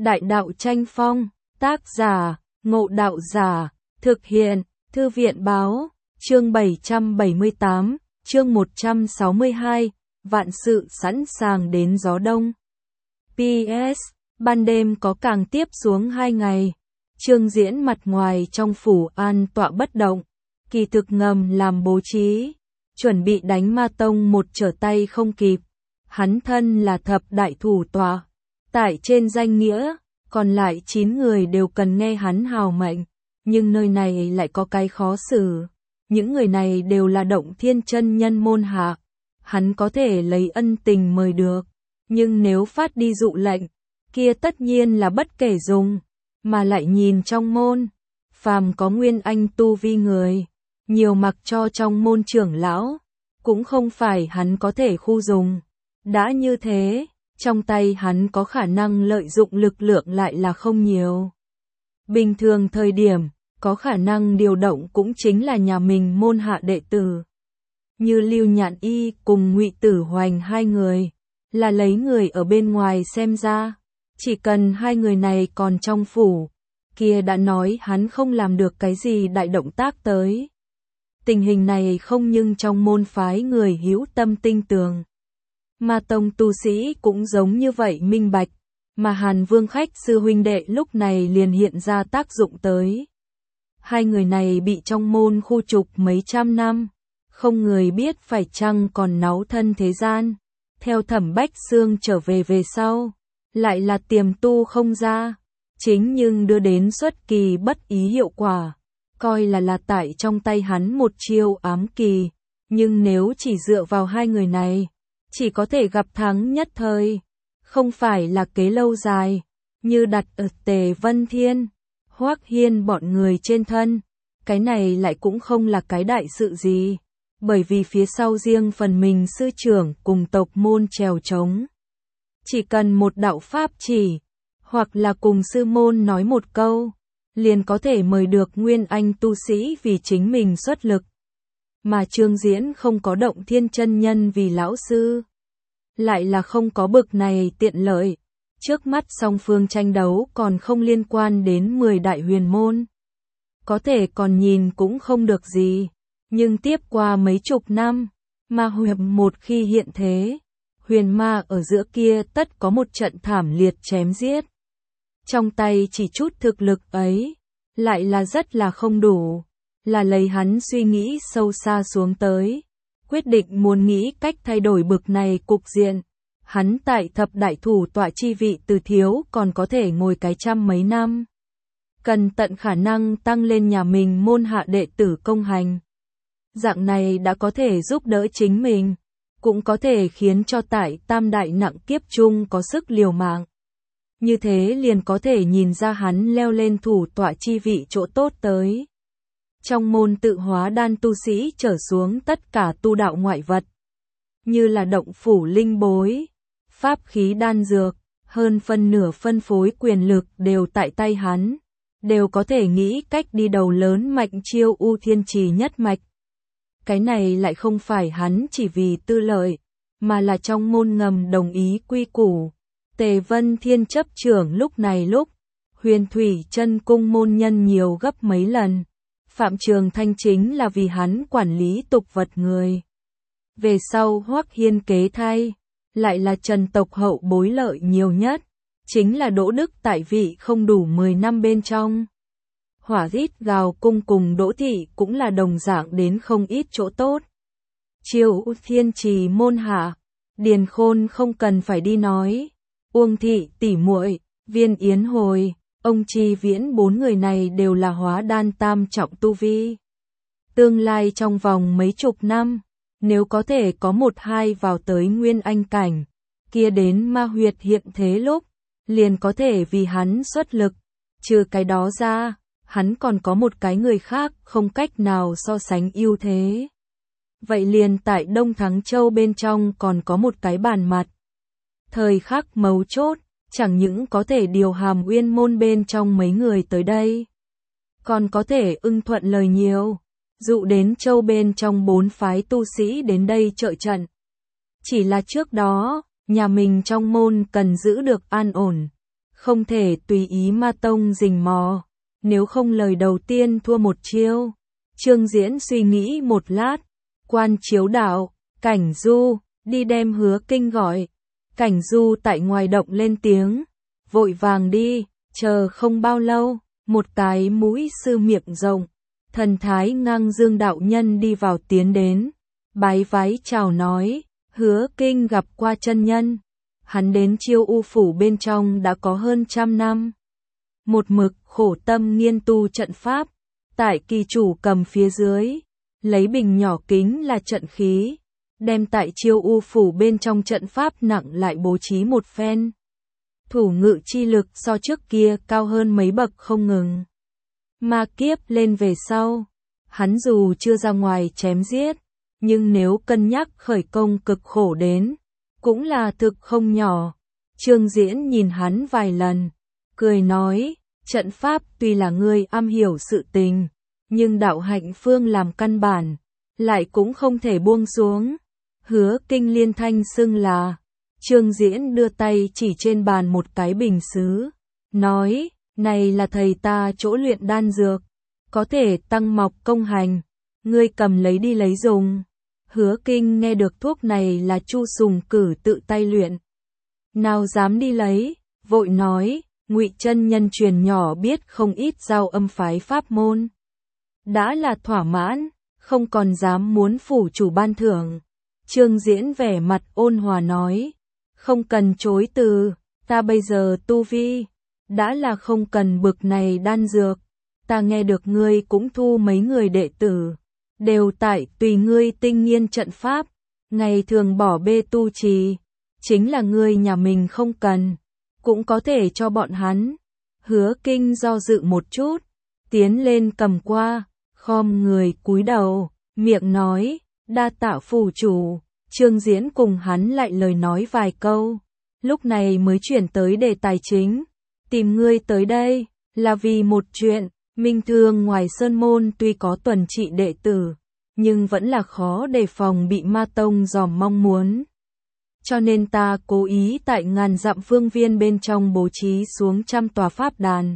Đại đạo tranh phong, tác giả, Ngộ Đạo Giả, thực hiện, Thư viện báo, chương 778, chương 162, vạn sự sẵn sàng đến gió đông. PS, ban đêm có càng tiếp xuống 2 ngày, Trương Diễn mặt ngoài trong phủ an tọa bất động, kỳ thực ngầm làm bố trí, chuẩn bị đánh Ma Tông một trở tay không kịp. Hắn thân là thập đại thủ tọa, tại trên danh nghĩa, còn lại 9 người đều cần nghe hắn hào mệnh, nhưng nơi này lại có cái khó xử. Những người này đều là Động Thiên chân nhân môn hạ, hắn có thể lấy ân tình mời được, nhưng nếu phát đi dụ lệnh, kia tất nhiên là bất kể dùng, mà lại nhìn trong môn, phàm có nguyên anh tu vi người, nhiều mặc cho trong môn trưởng lão, cũng không phải hắn có thể khu dùng. Đã như thế, trong tay hắn có khả năng lợi dụng lực lượng lại là không nhiều. Bình thường thời điểm, có khả năng điều động cũng chính là nhà mình môn hạ đệ tử. Như Lưu Nhạn Y cùng Ngụy Tử Hoành 2 người, là lấy người ở bên ngoài xem ra. Chỉ cần 2 người này còn trong phủ, kia đã nói hắn không làm được cái gì đại động tác tới. Tình hình này không nhưng trong môn phái người hữu tâm tinh tường. Ma Tông tu sĩ cũng giống như vậy minh bạch, mà Hàn Vương khách sư huynh đệ lúc này liền hiện ra tác dụng tới. 2 người này bị trong môn khu trục mấy trăm năm, không người biết phải chăng còn náu thân thế gian. Theo Thẩm Bách Xương trở về sau, lại là tiềm tu không ra, chính nhưng đưa đến xuất kỳ bất ý hiệu quả, coi là tại trong tay hắn một chiêu ám kỳ, nhưng nếu chỉ dựa vào 2 người này, chỉ có thể gặp thắng nhất thời, không phải là kế lâu dài, như đặt ở Tề Vân Thiên, Hoắc Hiên bọn người trên thân, cái này lại cũng không là cái đại sự gì, bởi vì phía sau riêng phần mình sư trưởng cùng tộc môn trèo trống. Chỉ cần một đạo pháp chỉ, hoặc là cùng sư môn nói một câu, liền có thể mời được nguyên anh tu sĩ vì chính mình xuất lực. Mà Trương Diễn không có Động Thiên chân nhân vì lão sư, lại là không có bực này tiện lợi. Trước mắt song phương tranh đấu còn không liên quan đến 10 đại huyền môn. Có thể còn nhìn cũng không được gì, nhưng tiếp qua mấy chục năm, ma huyền một khi hiện thế, huyền ma ở giữa kia tất có một trận thảm liệt chém giết. Trong tay chỉ chút thực lực ấy, lại là rất là không đủ, là lấy hắn suy nghĩ sâu xa xuống tới, quyết định muốn nghĩ cách thay đổi bực này cục diện. Hắn tại thập đại thủ tọa chi vị từ thiếu còn có thể ngồi cái trăm mấy năm. Cần tận khả năng tăng lên nhà mình môn hạ đệ tử công hành. Dạng này đã có thể giúp đỡ chính mình, cũng có thể khiến cho tại tam đại nặng kiếp chung có sức liều mạng. Như thế liền có thể nhìn ra hắn leo lên thủ tọa chi vị chỗ tốt tới. Trong môn tự hóa đan tu sĩ trở xuống tất cả tu đạo ngoại vật, như là động phủ linh bối, pháp khí đan dược, hơn phân nửa phân phối quyền lực đều tại tay hắn, đều có thể nghĩ cách đi đầu lớn mạnh chiêu U Thiên Trì nhất mạch. Cái này lại không phải hắn chỉ vì tư lợi, mà là trong môn ngầm đồng ý quy củ. Tề Vân Thiên chấp trưởng lúc này Huyền Thủy Chân cung môn nhân nhiều gấp mấy lần. Phạm Trường Thanh chính là vì hắn quản lý tục vật người. Về sau Hoắc Hiên kế thay, lại là Trần tộc hậu bối lợi nhiều nhất, chính là Đỗ Đức tại vị không đủ 10 năm bên trong. Hỏa Rít Gào cung cùng Đỗ Thị cũng là đồng dạng đến không ít chỗ tốt. Chiêu Thiên Trì môn hạ, Điền Khôn không cần phải đi nói, Uông Thị tỷ muội, Viên Yến Hồi, ông Chi Viễn 4 người này đều là hóa đan tam trọng tu vi. Tương lai trong vòng mấy chục năm, nếu có thể có 1-2 vào tới nguyên anh cảnh, kia đến ma huyệt hiện thế lúc, liền có thể vì hắn xuất lực. Trừ cái đó ra, hắn còn có một cái người khác không cách nào so sánh ưu thế. Vậy liền tại Đông Thắng Châu bên trong còn có một cái bàn mặt. Thời khắc mấu chốt, chẳng những có thể điều Hàm Uyên môn bên trong mấy người tới đây, còn có thể ưng thuận lời nhiều, dụ đến châu bên trong 4 phái tu sĩ đến đây trợ trận. Chỉ là trước đó, nhà mình trong môn cần giữ được an ổn, không thể tùy ý ma tông rình mò, nếu không lời đầu tiên thua một chiêu. Trương Diễn suy nghĩ một lát, quan chiếu đạo, Cảnh Du, đi đem Hứa Kinh gọi. Cảnh Du tại ngoài động lên tiếng, vội vàng đi, chờ không bao lâu, một cái mũi sư miệng rộng, thần thái ngang dương đạo nhân đi vào tiến đến, bái vái chào nói, Hứa Kinh gặp qua chân nhân. Hắn đến Chiêu U phủ bên trong đã có hơn 100 năm. Một mực khổ tâm nghiên tu trận pháp, tại kỳ chủ cầm phía dưới, lấy bình nhỏ kính là trận khí, đem tại Chiêu U phủ bên trong trận pháp nặng lại bố trí một phen. Thủ ngự chi lực so trước kia cao hơn mấy bậc không ngừng. Ma kiếp lên về sau, hắn dù chưa ra ngoài chém giết, nhưng nếu cân nhắc khởi công cực khổ đến, cũng là thực không nhỏ. Trương Diễn nhìn hắn vài lần, cười nói, trận pháp tuy là ngươi am hiểu sự tình, nhưng đạo hạnh phương làm căn bản, lại cũng không thể buông xuống. Hứa Kinh liên thanh xưng là. Trương Diễn đưa tay chỉ trên bàn một cái bình sứ, nói, này là thầy ta chỗ luyện đan dược, có thể tăng mọc công hành, ngươi cầm lấy đi lấy dùng. Hứa Kinh nghe được thuốc này là Chu Sùng Cử tự tay luyện, nào dám đi lấy, vội nói, Ngụy chân nhân truyền nhỏ biết không ít giao âm phái pháp môn, đã là thỏa mãn, không còn dám muốn phủ chủ ban thưởng. Trương Diễn vẻ mặt ôn hòa nói, không cần chối từ, ta bây giờ tu vi, đã là không cần bực này đan dược, ta nghe được ngươi cũng thu mấy người đệ tử, đều tại tùy ngươi tinh nghiên trận pháp, ngày thường bỏ bê tu trì, chính là ngươi nhà mình không cần, cũng có thể cho bọn hắn. Hứa Kinh do dự một chút, tiến lên cầm qua, khom người cúi đầu, miệng nói, đa tạ phủ chủ. Trương Diễn cùng hắn lại lời nói vài câu, lúc này mới chuyển tới đề tài chính, tìm ngươi tới đây, là vì một chuyện, Minh Thương ngoài sơn môn tuy có tuần trị đệ tử, nhưng vẫn là khó đề phòng bị ma tông dòm mong muốn. Cho nên ta cố ý tại ngàn dặm phương viên bên trong bố trí xuống 100 tòa pháp đàn.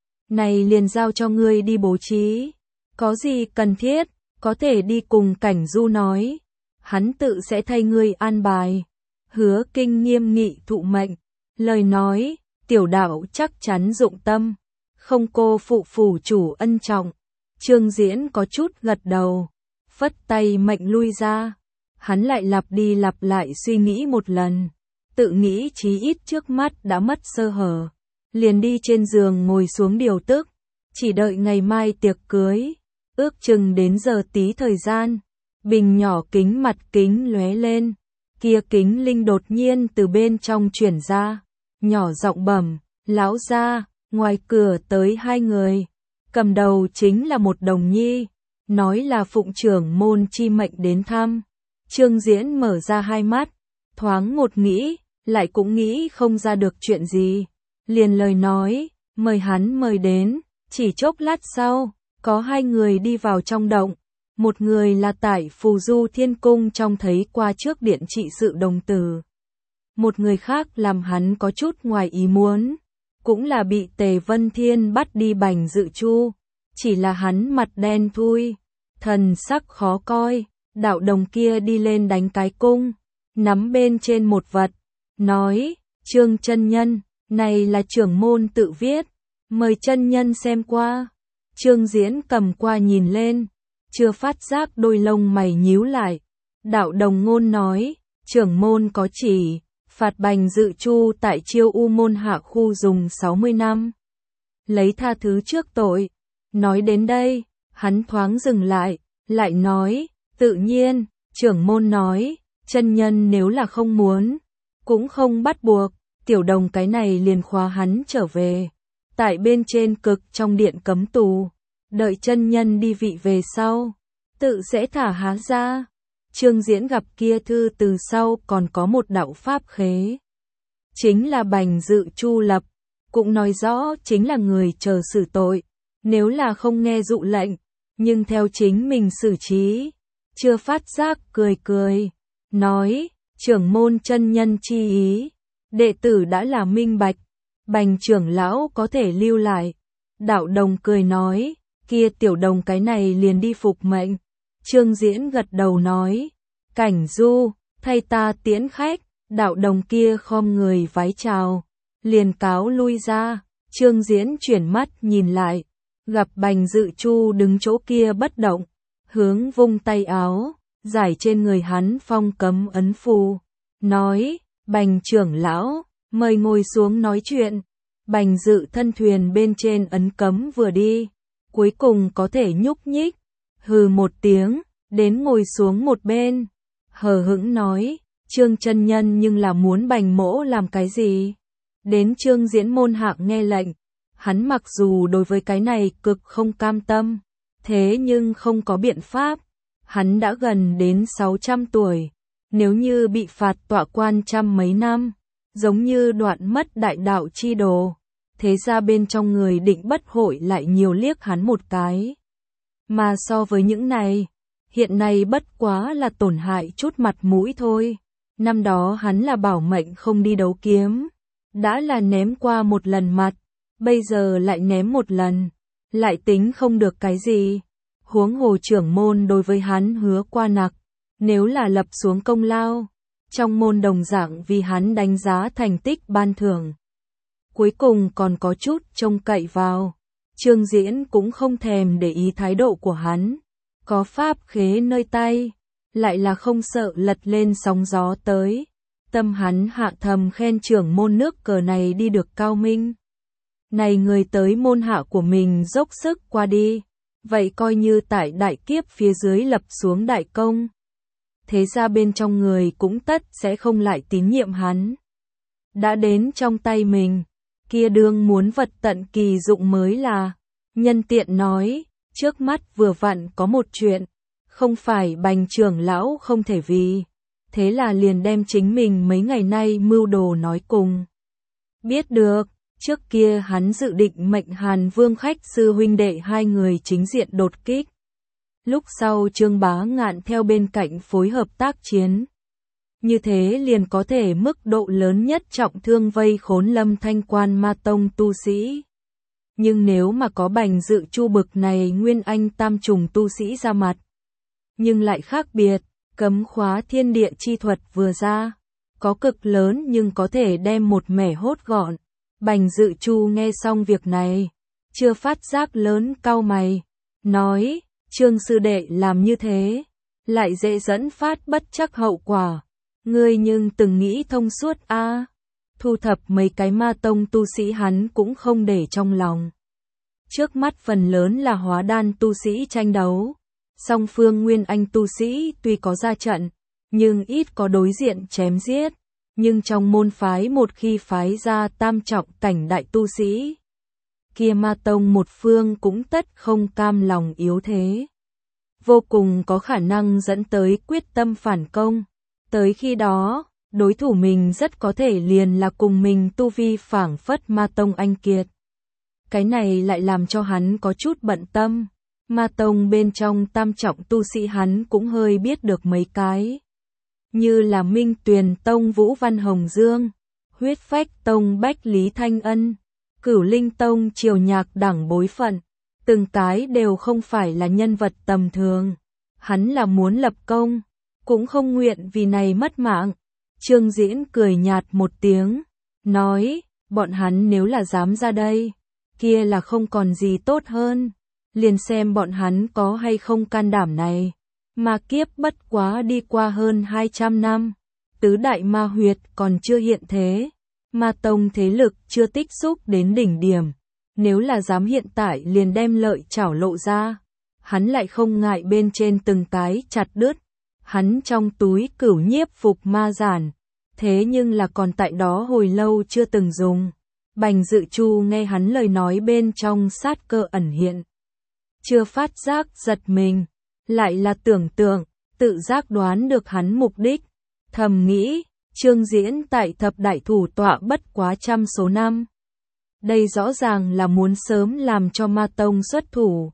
Này liền giao cho ngươi đi bố trí, có gì cần thiết, có thể đi cùng Cảnh Du nói. Hắn tự sẽ thay ngươi an bài. Hứa Kinh nghiêm nghị thụ mệnh, lời nói, tiểu đạo chắc chắn dụng tâm, không cô phụ phủ chủ ân trọng. Trương Diễn có chút gật đầu, phất tay mệnh lui ra. Hắn lại lặp đi lặp lại suy nghĩ một lần, tự nghĩ chí ít trước mắt đã mất sơ hở, liền đi trên giường ngồi xuống điều tức, chỉ đợi ngày mai tiệc cưới, ước chừng đến giờ tí thời gian. Bình nhỏ kính mặt kính lóe lên, kia kính linh đột nhiên từ bên trong chuyển ra, nhỏ giọng bẩm, lão gia, ngoài cửa tới 2 người, cầm đầu chính là một đồng nhi, nói là phụng trưởng môn chi mệnh đến thăm. Trương Diễn mở ra hai mắt, thoáng một nghĩ, lại cũng nghĩ không ra được chuyện gì, liền lời nói, mời hắn mời đến. Chỉ chốc lát sau, có 2 người đi vào trong động. Một người là tại Phù Du Thiên Cung trong thấy qua trước điện trị sự đồng tử. Một người khác làm hắn có chút ngoài ý muốn, cũng là bị Tề Vân Thiên bắt đi bành dự chu, chỉ là hắn mặt đen thui, thần sắc khó coi, đạo đồng kia đi lên đánh cái cung, nắm bên trên một vật, nói, Trương chân nhân, này là trưởng môn tự viết, mời chân nhân xem qua. Trương Diễn cầm qua nhìn lên, chưa phát giác đôi lông mày nhíu lại. Đạo đồng ngôn nói, trưởng môn có chỉ, phạt bành dự chu tại Chiêu U môn hạ khu dùng 60 năm. Lấy tha thứ trước tội. Nói đến đây, hắn thoáng dừng lại, lại nói, tự nhiên, trưởng môn nói, chân nhân nếu là không muốn, cũng không bắt buộc, tiểu đồng cái này liền khóa hắn trở về. Tại bên trên cực trong điện cấm tù, đợi chân nhân đi vị về sau, tự sẽ thả hắn ra. Trương Diễn gặp kia thư từ sau còn có một đạo pháp khế. Chính là bành dự chu lập, cũng nói rõ chính là người chờ xử tội, nếu là không nghe dụ lệnh, nhưng theo chính mình xử trí. Chưa phát giác cười cười, nói, trưởng môn chân nhân chi ý, đệ tử đã là minh bạch, Bành trưởng lão có thể lưu lại. Đạo Đồng cười nói, kia Tiểu Đồng cái này liền đi phục mệnh. Trương Diễn gật đầu nói, Cảnh Du, thay ta tiễn khách. Đạo Đồng kia khom người vái chào, liền cáo lui ra. Trương Diễn chuyển mắt nhìn lại, gặp Bành Dự Chu đứng chỗ kia bất động, hướng vung tay áo, giải trên người hắn phong cấm ấn phù, nói, Bành trưởng lão, mời ngồi xuống nói chuyện. Bành Dự thân thuyền bên trên ấn cấm vừa đi, cuối cùng có thể nhúc nhích, hừ một tiếng, đến ngồi xuống một bên, hờ hững nói, Trương chân nhân nhưng là muốn Bành mỗ làm cái gì? Đến Trương Diễn môn hạ nghe lệnh, hắn mặc dù đối với cái này cực không cam tâm, thế nhưng không có biện pháp, hắn đã gần đến 600 tuổi, nếu như bị phạt tọa quan trăm mấy năm, giống như đoạn mất đại đạo chi đồ, thế ra bên trong người định bất hội lại nhiều liếc hắn một cái. Mà so với những này, hiện nay bất quá là tổn hại chút mặt mũi thôi. Năm đó hắn là bảo mệnh không đi đấu kiếm, đã là ném qua một lần mặt, bây giờ lại ném một lần, lại tính không được cái gì. Huống hồ trưởng môn đối với hắn hứa qua nặc, nếu là lập xuống công lao, trong môn đồng dạng vì hắn đánh giá thành tích ban thưởng. Cuối cùng còn có chút trông cậy vào, Trương Diễn cũng không thèm để ý thái độ của hắn, có pháp khế nơi tay, lại là không sợ lật lên sóng gió tới. Tâm hắn hạ thầm khen trưởng môn nước cờ này đi được cao minh. Này người tới môn hạ của mình dốc sức qua đi, vậy coi như tại đại kiếp phía dưới lập xuống đại công. Thế ra bên trong người cũng tất sẽ không lại tín nhiệm hắn. Đã đến trong tay mình, kia đương muốn vật tận kỳ dụng mới là. Nhân tiện nói, trước mắt vừa vặn có một chuyện, không phải Bành trưởng lão không thể vì, thế là liền đem chính mình mấy ngày nay mưu đồ nói cùng. Biết được, trước kia hắn dự định mệnh Hàn Vương khách sư huynh đệ hai người chính diện đột kích. Lúc sau Trương Bá Ngạn theo bên cạnh phối hợp tác chiến. Như thế liền có thể mức độ lớn nhất trọng thương vây khốn Lâm Thanh Quan ma tông tu sĩ. Nhưng nếu mà có Bành Dự Chu bực này nguyên anh tam trùng tu sĩ ra mặt, nhưng lại khác biệt, cấm khóa thiên địa chi thuật vừa ra, có cực lớn nhưng có thể đem một mẻ hốt gọn. Bành Dự Chu nghe xong việc này, chưa phát giác lớn cau mày, nói, Trương sư đệ làm như thế, lại dễ dẫn phát bất trắc hậu quả, ngươi nhưng từng nghĩ thông suốt a. Thu thập mấy cái ma tông tu sĩ hắn cũng không để trong lòng. Trước mắt phần lớn là hóa đan tu sĩ tranh đấu. Song phương nguyên anh tu sĩ tuy có ra trận, nhưng ít có đối diện chém giết. Nhưng trong môn phái một khi phái ra tam trọng cảnh đại tu sĩ, kia ma tông một phương cũng tất không cam lòng yếu thế. Vô cùng có khả năng dẫn tới quyết tâm phản công. Tới khi đó, đối thủ mình rất có thể liền là cùng mình tu vi phảng phất ma tông anh kiệt. Cái này lại làm cho hắn có chút bận tâm. Ma tông bên trong tam trọng tu sĩ hắn cũng hơi biết được mấy cái. Như là Minh Tuyền Tông Vũ Văn Hồng Dương, Huyết Phách Tông Bách Lý Thanh Ân, Cửu Linh Tông Triều Nhạc đẳng bối phận. Từng cái đều không phải là nhân vật tầm thường. Hắn là muốn lập công, cũng không nguyện vì này mất mạng. Trương Diễn cười nhạt một tiếng, nói, bọn hắn nếu là dám ra đây, kia là không còn gì tốt hơn. Liền xem bọn hắn có hay không can đảm này. Ma kiếp bất quá đi qua hơn 200 năm, tứ đại ma huyệt còn chưa hiện thế, ma tông thế lực chưa tích xúc đến đỉnh điểm. Nếu là dám hiện tại liền đem lợi chảo lộ ra, hắn lại không ngại bên trên từng cái chặt đứt. Hắn trong túi cửu nhiếp phục ma giản, thế nhưng là còn tại đó hồi lâu chưa từng dùng. Bành Dự Chu nghe hắn lời nói bên trong sát cơ ẩn hiện. Chưa phát giác giật mình, lại là tưởng tượng, tự giác đoán được hắn mục đích. Thầm nghĩ, Trương Diễn tại thập đại thủ tọa bất quá trăm số năm. Đây rõ ràng là muốn sớm làm cho ma tông xuất thủ.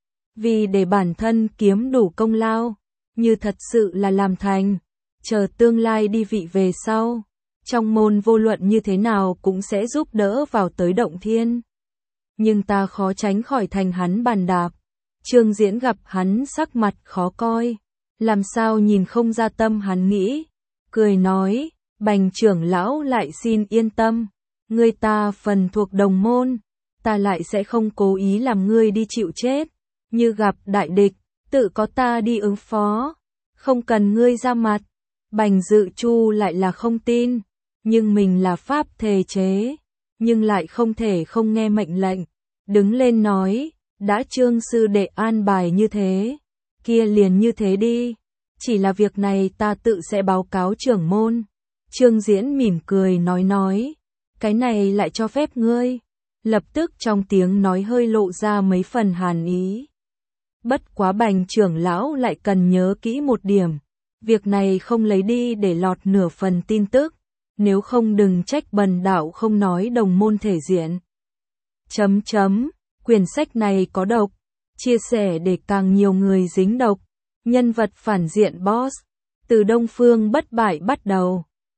Vì để bản thân kiếm đủ công lao, như thật sự là làm thành, chờ tương lai đi vị về sau. trong môn vô luận như thế nào cũng sẽ giúp đỡ vào tới động thiên. Nhưng ta khó tránh khỏi thành hắn bàn đạp. Trương Diễn gặp hắn sắc mặt khó coi, làm sao nhìn không ra tâm hắn nghĩ, cười nói, Bành trưởng lão lại xin yên tâm, ngươi ta phần thuộc đồng môn, ta lại sẽ không cố ý làm ngươi đi chịu chết, như gặp đại địch, tự có ta đi ứng phó, không cần ngươi ra mặt. Bành Dự Chu lại là không tin, nhưng mình là pháp thề chế, nhưng lại không thể không nghe mệnh lệnh, đứng lên nói, đã Trương sư đệ an bài như thế, kia liền như thế đi, chỉ là việc này ta tự sẽ báo cáo trưởng môn. Trương Diễn mỉm cười nói, cái này lại cho phép ngươi, lập tức trong tiếng nói hơi lộ ra mấy phần hàn ý. Bất quá Bành trưởng lão lại cần nhớ kỹ một điểm, việc này không lấy đi để lọt nửa phần tin tức, nếu không đừng trách bần đạo không nói đồng môn thể diện. Quyển sách này có độc, chia sẻ để càng nhiều người dính độc, nhân vật phản diện boss, từ Đông Phương bất bại bắt đầu.